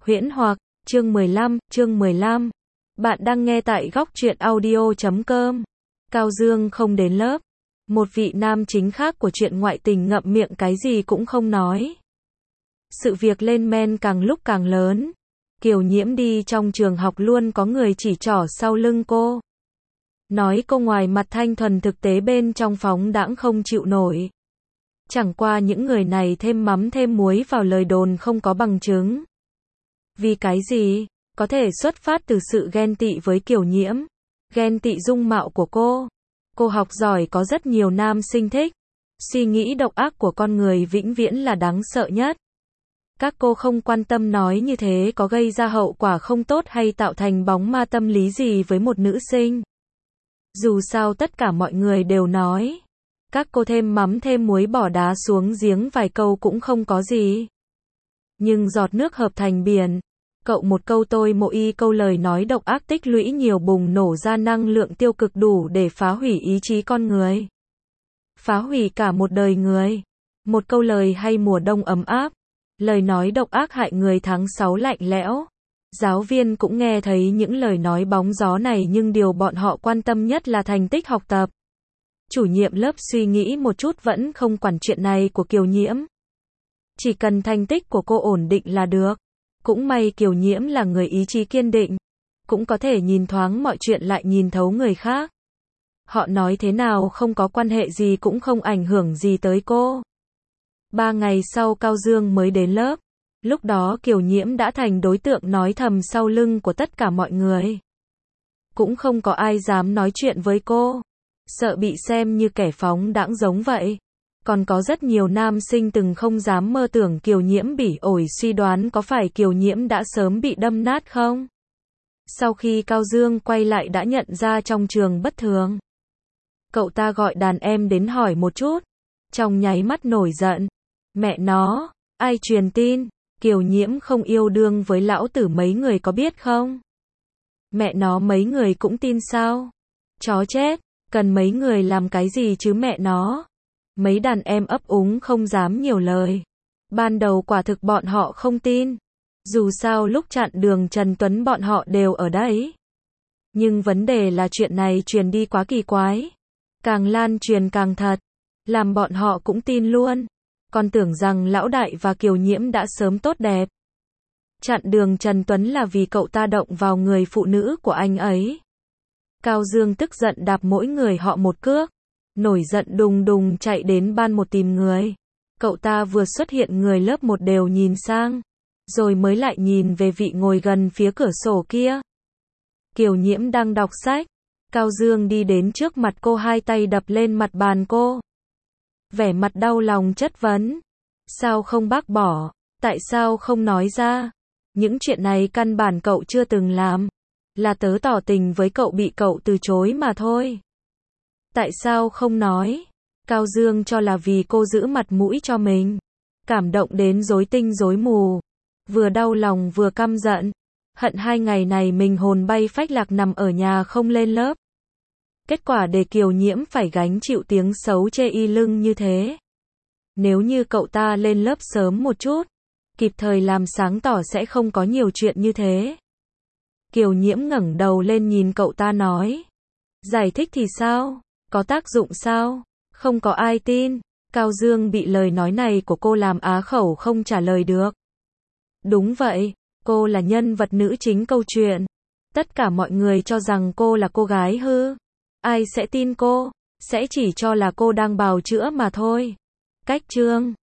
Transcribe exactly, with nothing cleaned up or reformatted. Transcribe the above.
Huyễn hoặc, chương mười lăm, chương mười lăm. Bạn đang nghe tại góc truyện audio chấm com. Cao Dương không đến lớp. Một vị nam chính khác của chuyện ngoại tình ngậm miệng cái gì cũng không nói. Sự việc lên men càng lúc càng lớn. Kiều Nhiễm đi trong trường học luôn có người chỉ trỏ sau lưng cô. Nói cô ngoài mặt thanh thuần, thực tế bên trong phóng đãng không chịu nổi. Chẳng qua những người này thêm mắm thêm muối vào lời đồn không có bằng chứng. Vì cái gì? Có thể xuất phát từ sự ghen tị với Kiều Nhiễm. Ghen tị dung mạo của cô. Cô học giỏi có rất nhiều nam sinh thích. Suy nghĩ độc ác của con người vĩnh viễn là đáng sợ nhất. Các cô không quan tâm nói như thế có gây ra hậu quả không tốt hay tạo thành bóng ma tâm lý gì với một nữ sinh. Dù sao tất cả mọi người đều nói. Các cô thêm mắm thêm muối bỏ đá xuống giếng vài câu cũng không có gì. Nhưng giọt nước hợp thành biển. Cậu một câu tôi một y câu lời nói độc ác tích lũy nhiều bùng nổ ra năng lượng tiêu cực đủ để phá hủy ý chí con người. Phá hủy cả một đời người. Một câu lời hay mùa đông ấm áp. Lời nói độc ác hại người tháng sáu lạnh lẽo. Giáo viên cũng nghe thấy những lời nói bóng gió này nhưng điều bọn họ quan tâm nhất là thành tích học tập. Chủ nhiệm lớp suy nghĩ một chút vẫn không quản chuyện này của Kiều Nhiễm. Chỉ cần thành tích của cô ổn định là được. Cũng may Kiều Nhiễm là người ý chí kiên định. Cũng có thể nhìn thoáng mọi chuyện lại nhìn thấu người khác. Họ nói thế nào không có quan hệ gì cũng không ảnh hưởng gì tới cô. Ba ngày sau Cao Dương mới đến lớp. Lúc đó Kiều Nhiễm đã thành đối tượng nói thầm sau lưng của tất cả mọi người. Cũng không có ai dám nói chuyện với cô. Sợ bị xem như kẻ phóng đãng giống vậy. Còn có rất nhiều nam sinh từng không dám mơ tưởng Kiều Nhiễm bỉ ổi, suy đoán có phải Kiều Nhiễm đã sớm bị đâm nát không? Sau khi Cao Dương quay lại đã nhận ra trong trường bất thường. Cậu ta gọi đàn em đến hỏi một chút. Trong nháy mắt nổi giận. Mẹ nó, ai truyền tin? Kiều Nhiễm không yêu đương với lão tử mấy người có biết không? Mẹ nó mấy người cũng tin sao? Chó chết, cần mấy người làm cái gì chứ mẹ nó? Mấy đàn em ấp úng không dám nhiều lời. Ban đầu quả thực bọn họ không tin. Dù sao lúc chặn đường Trần Tuấn bọn họ đều ở đấy. Nhưng vấn đề là chuyện này truyền đi quá kỳ quái. Càng lan truyền càng thật. Làm bọn họ cũng tin luôn. Còn tưởng rằng lão đại và Kiều Nhiễm đã sớm tốt đẹp. Chặn đường Trần Tuấn là vì cậu ta động vào người phụ nữ của anh ấy. Cao Dương tức giận đạp mỗi người họ một cước. Nổi giận đùng đùng chạy đến ban một tìm người. Cậu ta vừa xuất hiện người lớp một đều nhìn sang. Rồi mới lại nhìn về vị ngồi gần phía cửa sổ kia. Kiều Nhiễm đang đọc sách. Cao Dương đi đến trước mặt cô, hai tay đập lên mặt bàn cô. Vẻ mặt đau lòng chất vấn. Sao không bác bỏ? Tại sao không nói ra? Những chuyện này căn bản cậu chưa từng làm. Là tớ tỏ tình với cậu bị cậu từ chối mà thôi. Tại sao không nói? Cao Dương cho là vì cô giữ mặt mũi cho mình. Cảm động đến rối tinh rối mù. Vừa đau lòng vừa căm giận. Hận hai ngày này mình hồn bay phách lạc nằm ở nhà không lên lớp. Kết quả để Kiều Nhiễm phải gánh chịu tiếng xấu chê y lưng như thế. Nếu như cậu ta lên lớp sớm một chút, kịp thời làm sáng tỏ sẽ không có nhiều chuyện như thế. Kiều Nhiễm ngẩng đầu lên nhìn cậu ta nói. Giải thích thì sao? Có tác dụng sao? Không có ai tin. Cao Dương bị lời nói này của cô làm á khẩu không trả lời được. Đúng vậy, cô là nhân vật nữ chính câu chuyện. Tất cả mọi người cho rằng cô là cô gái hư. Ai sẽ tin cô? Sẽ chỉ cho là cô đang bào chữa mà thôi. Cách chương